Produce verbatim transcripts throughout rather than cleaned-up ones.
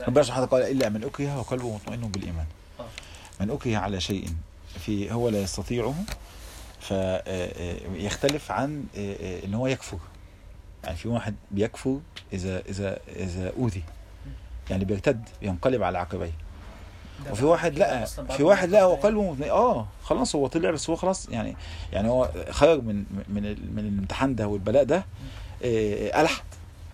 ربنا سبحانه وتعالى قال إلا من أكره وقلبه مطمئن بالإيمان. من أكره على شيء في هو لا يستطيعه فيختلف عن إن هو يكفر. يعني في واحد بيكفر إذا إذا إذا أوذي، يعني بيرتد ينقلب على عقبيه. وفي واحد لا في واحد لا هو قلبه اه خلاص هو طلع، بس هو خلاص يعني يعني هو خرج من من من الامتحان ده والبلاء ده آه ألحد.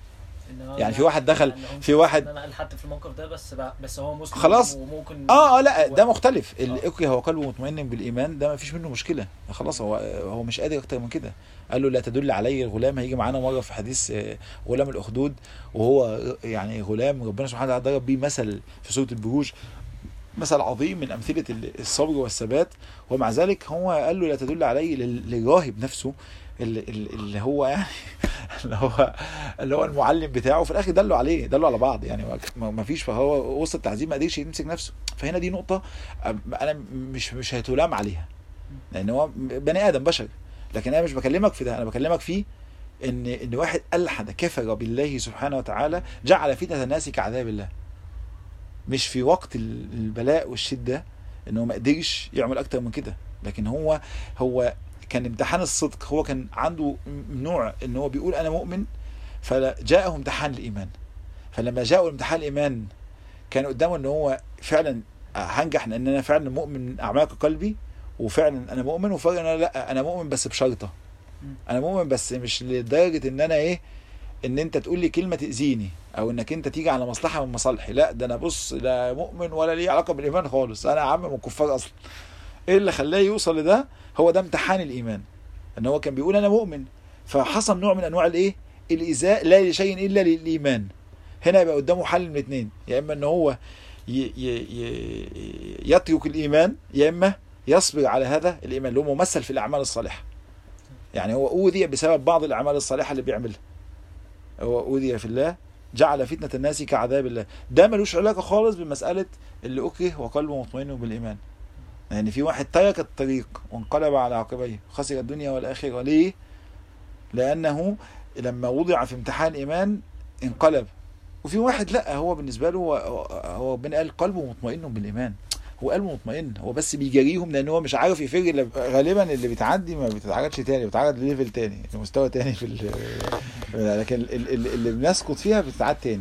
يعني في واحد دخل في واحد انا الحد في الموقف ده بس بس هو مسلم خلاص وممكن اه اه لا ده مختلف. الاكره هو قلبه مطمئن بالايمان، ده ما فيش منه مشكله خلاص. هو هو مش قادر اكتر من كده. قال له لا تدل علي الغلام. هيجي معانا مره في حديث غلام الاخدود، وهو يعني غلام ربنا سبحانه وتعالى ضرب بيه مثل في سوره البروج، مثل عظيم من امثله الصبر والثبات. ومع ذلك هو قال له لا تدل علي للراهب نفسه اللي هو يعني اللي هو اللي هو المعلم بتاعه. في الاخر دلوا عليه دلوا على بعض يعني ما فيش. فهو وسط التعذيب ما قدرش يمسك نفسه. فهنا دي نقطه انا مش مش هيتلام عليها، لان هو بني ادم بشر. لكن انا مش بكلمك في ده، انا بكلمك فيه ان ان واحد الحد كفر بالله سبحانه وتعالى جعل فتنه الناس كعذاب الله. مش في وقت البلاء والشده انه ما قدرش يعمل اكتر من كده، لكن هو هو كان امتحان الصدق. هو كان عنده نوع ان هو بيقول انا مؤمن، فجاءه امتحان الايمان. فلما جاءه امتحان الايمان كان قدامه ان هو فعلا هنجح ان انا فعلا مؤمن من اعماق قلبي، وفعلا انا مؤمن. وفعلا انا لا انا مؤمن بس بشرطه. انا مؤمن بس مش لدرجه ان انا ايه ان انت تقول لي كلمه تاذيني او انك انت تيجي على مصلحه من مصالحي. لا ده انا بص لا مؤمن ولا ليه علاقه بالايمان خالص. انا عم من الكفار اصلا. ايه اللي خلاه يوصل لده؟ هو ده امتحان الايمان، ان هو كان بيقول انا مؤمن، فحصل نوع من انواع الايه الايذاء لا لشيء الا للايمان. هنا يبقى قدامه حل من اثنين، يا اما ان هو ي ي ي يترك الايمان، يا اما يصبر على هذا الايمان اللي هو ممثل في الاعمال الصالحه. يعني هو اوذي بسبب بعض الاعمال الصالحه اللي بيعملها. هو اوذي في الله جعل فتنه الناس كعذاب الله. ده ملوش علاقه خالص بمساله اللي اكره وقلبه مطمئن بالايمان. يعني في واحد ترك الطريق وانقلب على عقبيه، خسر الدنيا والآخرة. ليه؟ لأنه لما وضع في امتحان إيمان انقلب. وفي واحد لا هو بالنسبة له هو, هو ربنا قال قلبه مطمئن بالإيمان. هو قلبه مطمئن، هو بس بيجاريهم لأنه هو مش عارف يفرق. غالبا اللي بيتعدي ما بيتعرضش تاني، بيتعرض لليفل تاني، لمستوى تاني في لكن اللي بنسقط فيها بتتعاد تاني.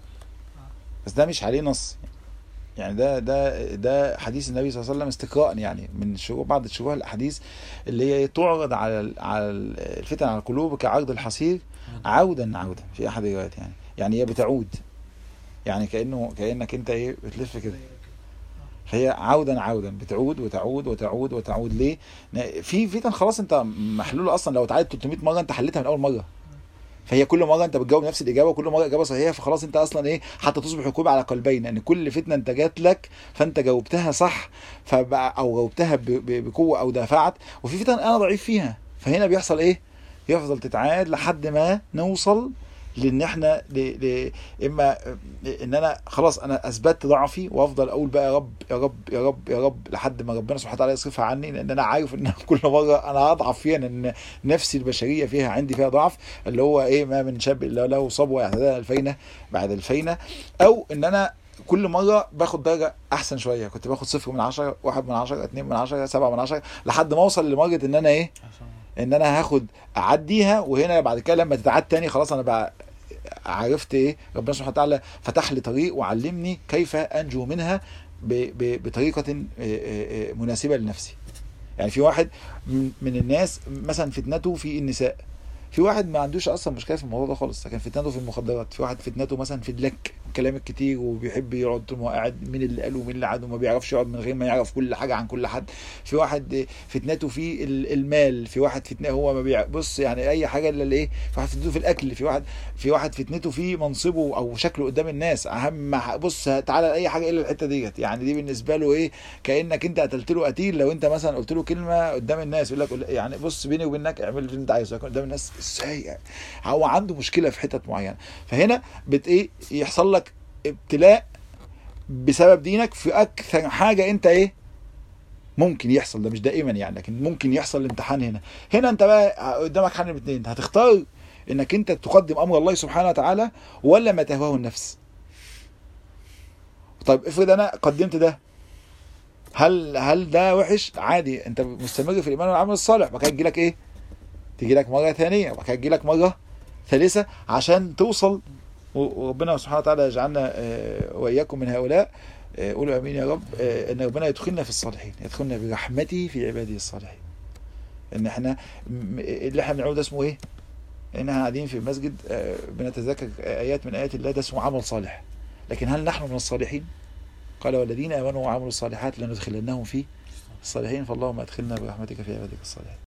بس ده مش عليه نص. يعني ده ده ده حديث النبي صلى الله عليه وسلم استقراء، يعني من شروح بعض شروح الاحاديث اللي هي تعرض على على الفتن على القلوب كعرض الحصير عودا عودا في احد الروايات. يعني يعني هي بتعود، يعني كانه كانك انت ايه بتلف كده. فهي عودا عودا بتعود وتعود وتعود وتعود. ليه؟ في فتن خلاص انت محلوله اصلا. لو اتعادت ثلاثمية مره انت حلتها من اول مره. فهي كل مره انت بتجاوب نفس الاجابه، وكل مره اجابه صحيحه. فخلاص انت اصلا ايه حتى تصبح ركوب على قلبين، ان كل فتنه انت جات لك فانت جاوبتها صح فبقى او جاوبتها بقوه او دافعت. وفي فتن انا ضعيف فيها، فهنا بيحصل ايه؟ يفضل تتعاد لحد ما نوصل لان احنا ل... ل... اما ان انا خلاص انا اثبتت ضعفي وافضل اقول بقى يا رب يا رب يا رب يا رب لحد ما ربنا سبحانه وتعالى يصرفها عني، لان انا عارف ان كل مره انا هضعف فيها، لان نفسي البشريه فيها عندي فيها ضعف، اللي هو ايه ما من شاب الا له صبوه يعتدى الفينه بعد الفينه. او ان انا كل مره باخد درجه احسن شويه. كنت باخد صفر من عشرة، واحد من عشرة، اتنين من عشرة، سبعة من عشرة، لحد ما اوصل لمرجة ان انا ايه ان انا هاخد اعديها. وهنا بعد كده لما تتعاد تاني خلاص انا بقى عرفت ايه ربنا سبحانه وتعالى فتح لي طريق وعلمني كيف انجو منها بطريقه مناسبه لنفسي. يعني في واحد من الناس مثلا فتنته في النساء، في واحد ما عندوش اصلا مشكله في الموضوع ده خالص، لكن فتنته في المخدرات. في واحد فتنته مثلا في اللك الكلام الكتير وبيحب يقعد طول ما هو قاعد مين اللي قاله ومين اللي عاد وما بيعرفش يقعد من غير ما يعرف كل حاجه عن كل حد. في واحد فتنته في المال، في واحد فتنه هو ما بيع بص يعني اي حاجه الا الايه. في واحد فتنته في الاكل، في واحد في واحد فتنته في منصبه او شكله قدام الناس. اهم بص تعالى اي حاجه الا الحته ديت. يعني دي بالنسبه له ايه كانك انت قتلت له قتيل. لو انت مثلا قلت له كلمه قدام الناس يقول لك يعني بص بيني وبينك اعمل اللي انت عايزه، قدام الناس ازاي يعني. هو عنده مشكله في حتت معينه. فهنا بت ايه يحصل لك ابتلاء بسبب دينك في اكثر حاجه انت ايه ممكن يحصل. ده مش دائما يعني، لكن ممكن يحصل الامتحان. هنا هنا انت بقى قدامك حل من اثنين، هتختار انك انت تقدم امر الله سبحانه وتعالى ولا ما تهواه النفس. طيب افرض انا قدمت ده، هل هل ده وحش؟ عادي، انت مستمر في الايمان والعمل الصالح، بعد كده تجي لك ايه؟ تجي لك مره ثانيه، وبعد كده تجي لك مره ثالثه، عشان توصل. وربنا سبحانه وتعالى يجعلنا واياكم من هؤلاء، قولوا امين يا رب، ان ربنا يدخلنا في الصالحين، يدخلنا برحمته في عباده الصالحين. ان احنا اللي احنا بنعمله ده اسمه ايه؟ ان احنا قاعدين في المسجد بنتذكر ايات من ايات الله، ده اسمه عمل صالح. لكن هل نحن من الصالحين؟ قال والذين امنوا وعملوا الصالحات لندخلنهم في الصالحين، فاللهم ادخلنا برحمتك في عبادك الصالحين.